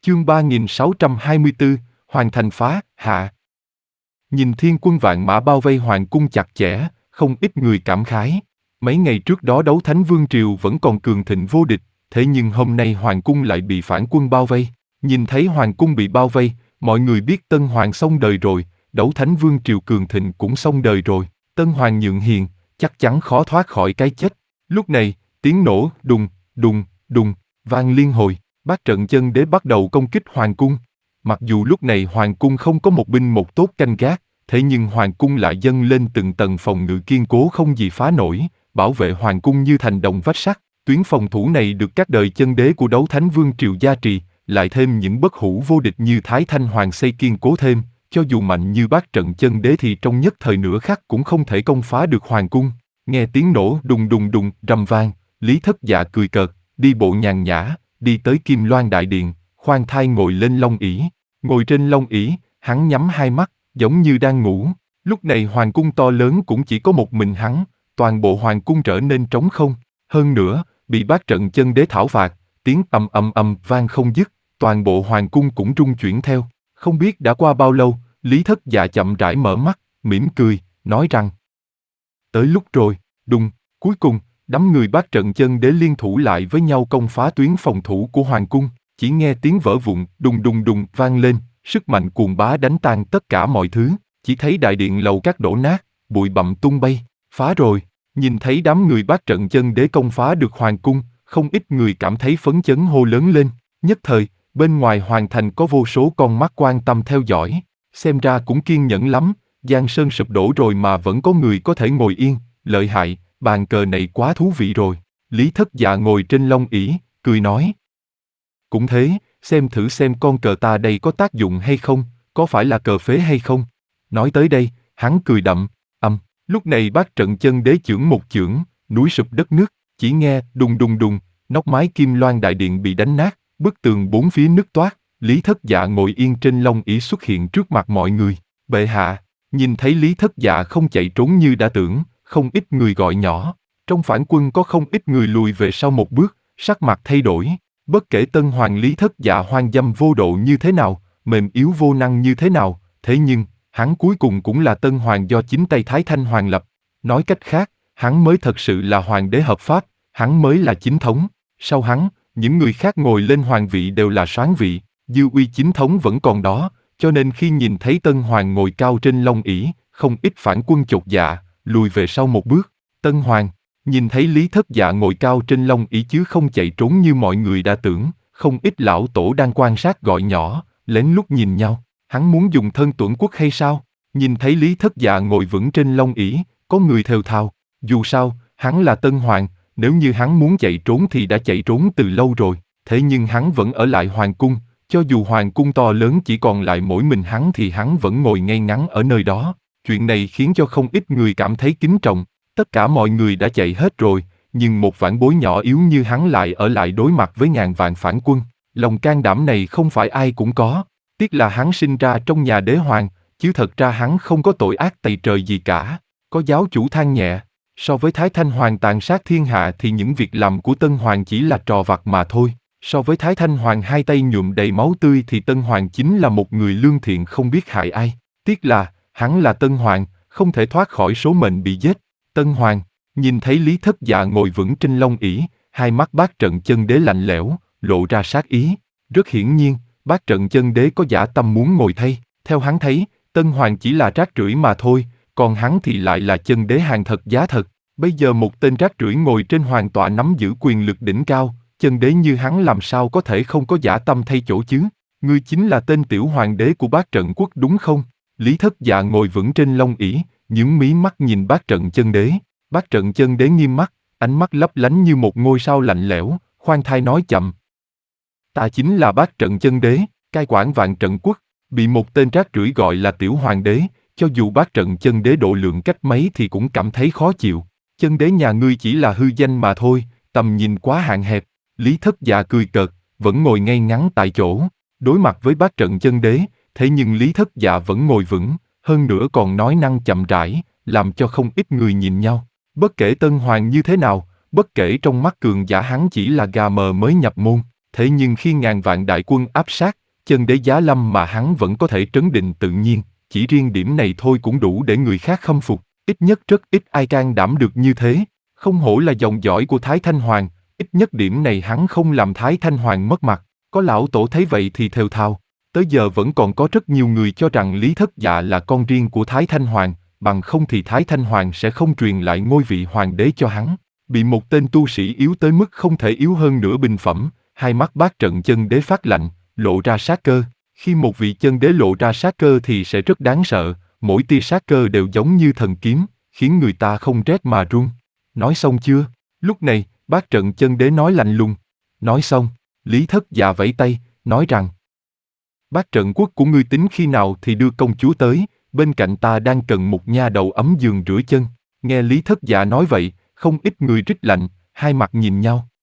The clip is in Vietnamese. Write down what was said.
Chương 3624, Hoàn thành phá, hạ. Nhìn thiên quân vạn mã bao vây hoàng cung chặt chẽ, không ít người cảm khái. Mấy ngày trước đó đấu Thánh Vương Triều vẫn còn cường thịnh vô địch, thế nhưng hôm nay hoàng cung lại bị phản quân bao vây. Nhìn thấy hoàng cung bị bao vây, mọi người biết Tân Hoàng xong đời rồi, đấu Thánh Vương Triều cường thịnh cũng xong đời rồi. Tân Hoàng nhượng hiền, chắc chắn khó thoát khỏi cái chết. Lúc này, tiếng nổ đùng, đùng, đùng, vang liên hồi. Bát trận chân đế bắt đầu công kích hoàng cung. Mặc dù lúc này hoàng cung không có một binh một tốt canh gác, thế nhưng hoàng cung lại dâng lên từng tầng phòng ngự kiên cố không gì phá nổi, bảo vệ hoàng cung như thành đồng vách sắt. Tuyến phòng thủ này được các đời chân đế của đấu Thánh Vương Triều gia trì, lại thêm những bất hủ vô địch như Thái Thanh Hoàng xây kiên cố thêm, cho dù mạnh như bát trận chân đế thì trong nhất thời nửa khắc cũng không thể công phá được hoàng cung. Nghe tiếng nổ đùng đùng đùng rầm vang, Lý Thất Dạ cười cợt, đi bộ nhàn nhã, đi tới Kim Loan Đại Điện, khoan thai ngồi lên long ỷ. Ngồi trên long ỷ, hắn nhắm hai mắt, giống như đang ngủ. Lúc này hoàng cung to lớn cũng chỉ có một mình hắn, toàn bộ hoàng cung trở nên trống không. Hơn nữa, bị bát trận chân đế thảo phạt, tiếng ầm ầm ầm vang không dứt, toàn bộ hoàng cung cũng rung chuyển theo. Không biết đã qua bao lâu, Lý Thất Dạ chậm rãi mở mắt, mỉm cười, nói rằng: tới lúc rồi. Đùng, cuối cùng, đám người bát trận chân đế liên thủ lại với nhau công phá tuyến phòng thủ của hoàng cung. Chỉ nghe tiếng vỡ vụn đùng đùng đùng vang lên, sức mạnh cuồng bá đánh tan tất cả mọi thứ. Chỉ thấy đại điện lầu các đổ nát, bụi bặm tung bay. Phá rồi. Nhìn thấy đám người bát trận chân đế công phá được hoàng cung, không ít người cảm thấy phấn chấn hô lớn lên. Nhất thời, bên ngoài hoàng thành có vô số con mắt quan tâm theo dõi. Xem ra cũng kiên nhẫn lắm, Giang Sơn sụp đổ rồi mà vẫn có người có thể ngồi yên. Lợi hại, bàn cờ này quá thú vị rồi. Lý Thất Dạ ngồi trên long ỷ, cười nói: cũng thế, xem thử xem con cờ ta đây có tác dụng hay không, có phải là cờ phế hay không. Nói tới đây, hắn cười đậm, lúc này bát trận chân đế chưởng một chưởng, núi sụp đất nứt, chỉ nghe đùng đùng đùng, nóc mái Kim Loan Đại Điện bị đánh nát, bức tường bốn phía nứt toác. Lý Thất Dạ ngồi yên trên long ỷ xuất hiện trước mặt mọi người. Bệ hạ. Nhìn thấy Lý Thất Dạ không chạy trốn như đã tưởng, không ít người gọi nhỏ. Trong phản quân có không ít người lùi về sau một bước, sắc mặt thay đổi. Bất kể Tân Hoàng Lý Thất Dạ hoang dâm vô độ như thế nào, mềm yếu vô năng như thế nào, thế nhưng, hắn cuối cùng cũng là Tân Hoàng do chính tay Thái Thanh Hoàng lập. Nói cách khác, hắn mới thật sự là hoàng đế hợp pháp, hắn mới là chính thống. Sau hắn, những người khác ngồi lên hoàng vị đều là soán vị, dư uy chính thống vẫn còn đó, cho nên khi nhìn thấy Tân Hoàng ngồi cao trên long ỷ, không ít phản quân chột dạ, lùi về sau một bước. Tân Hoàng nhìn thấy Lý Thất Dạ ngồi cao trên long ỷ chứ không chạy trốn như mọi người đã tưởng, không ít lão tổ đang quan sát gọi nhỏ, lén lút nhìn nhau. Hắn muốn dùng thân tuẫn quốc hay sao? Nhìn thấy Lý Thất Dạ ngồi vững trên long ỷ, có người thều thào, dù sao, hắn là Tân Hoàng, nếu như hắn muốn chạy trốn thì đã chạy trốn từ lâu rồi, thế nhưng hắn vẫn ở lại hoàng cung, cho dù hoàng cung to lớn chỉ còn lại mỗi mình hắn thì hắn vẫn ngồi ngay ngắn ở nơi đó. Chuyện này khiến cho không ít người cảm thấy kính trọng. Tất cả mọi người đã chạy hết rồi, nhưng một vãn bối nhỏ yếu như hắn lại ở lại đối mặt với ngàn vạn phản quân. Lòng can đảm này không phải ai cũng có. Tiếc là hắn sinh ra trong nhà đế hoàng, chứ thật ra hắn không có tội ác tày trời gì cả. Có giáo chủ than nhẹ, so với Thái Thanh Hoàng tàn sát thiên hạ thì những việc làm của Tân Hoàng chỉ là trò vặt mà thôi. So với Thái Thanh Hoàng hai tay nhuộm đầy máu tươi thì Tân Hoàng chính là một người lương thiện không biết hại ai. Tiếc là, hắn là Tân Hoàng, không thể thoát khỏi số mệnh bị giết. Tân Hoàng, nhìn thấy Lý Thất Dạ ngồi vững trên long ỷ, hai mắt bát trận chân đế lạnh lẽo, lộ ra sát ý. Rất hiển nhiên, bát trận chân đế có dã tâm muốn ngồi thay. Theo hắn thấy, Tân Hoàng chỉ là rác rưởi mà thôi, còn hắn thì lại là chân đế hàng thật giá thật. Bây giờ một tên rác rưởi ngồi trên hoàng tọa nắm giữ quyền lực đỉnh cao, chân đế như hắn làm sao có thể không có dã tâm thay chỗ chứ? Ngươi chính là tên tiểu hoàng đế của bát trận quốc đúng không? Lý Thất Dạ ngồi vững trên long ỷ, nhướng mí mắt nhìn bát trận chân đế. Bát trận chân đế nghiêm mắt, ánh mắt lấp lánh như một ngôi sao lạnh lẽo, khoan thai nói chậm: ta chính là bát trận chân đế, cai quản vạn trận quốc, bị một tên rác rưởi gọi là tiểu hoàng đế, cho dù bát trận chân đế độ lượng cách mấy thì cũng cảm thấy khó chịu. Chân đế nhà ngươi chỉ là hư danh mà thôi, tầm nhìn quá hạn hẹp. Lý Thất Dạ cười cợt, vẫn ngồi ngay ngắn tại chỗ, đối mặt với bát trận chân đế, thế nhưng Lý Thất Dạ vẫn ngồi vững, hơn nữa còn nói năng chậm rãi, làm cho không ít người nhìn nhau. Bất kể Tân Hoàng như thế nào, bất kể trong mắt cường giả hắn chỉ là gà mờ mới nhập môn, Thế nhưng khi ngàn vạn đại quân áp sát, chân đế giá lâm mà hắn vẫn có thể trấn định tự nhiên, chỉ riêng điểm này thôi cũng đủ để người khác khâm phục, ít nhất rất ít ai can đảm được như thế. Không hổ là dòng dõi của Thái Thanh Hoàng, ít nhất điểm này hắn không làm Thái Thanh Hoàng mất mặt. Có lão tổ thấy vậy thì thều thào. Tới giờ vẫn còn có rất nhiều người cho rằng Lý Thất Dạ là con riêng của Thái Thanh Hoàng, bằng không thì Thái Thanh Hoàng sẽ không truyền lại ngôi vị hoàng đế cho hắn. Bị một tên tu sĩ yếu tới mức không thể yếu hơn nửa bình phẩm, hai mắt Bát Trận Chân Đế phát lạnh, lộ ra sát cơ. Khi một vị chân đế lộ ra sát cơ thì sẽ rất đáng sợ, mỗi tia sát cơ đều giống như thần kiếm, khiến người ta không rét mà run. Nói xong chưa? Lúc này, Bát Trận Chân Đế nói lạnh lùng. Nói xong, Lý Thất Dạ vẫy tay, nói rằng: Bát Trận Quốc của ngươi tính khi nào thì đưa công chúa tới, bên cạnh ta đang cần một nha đầu ấm giường rửa chân. Nghe Lý Thất Dạ nói vậy, không ít người rít lạnh, hai mặt nhìn nhau.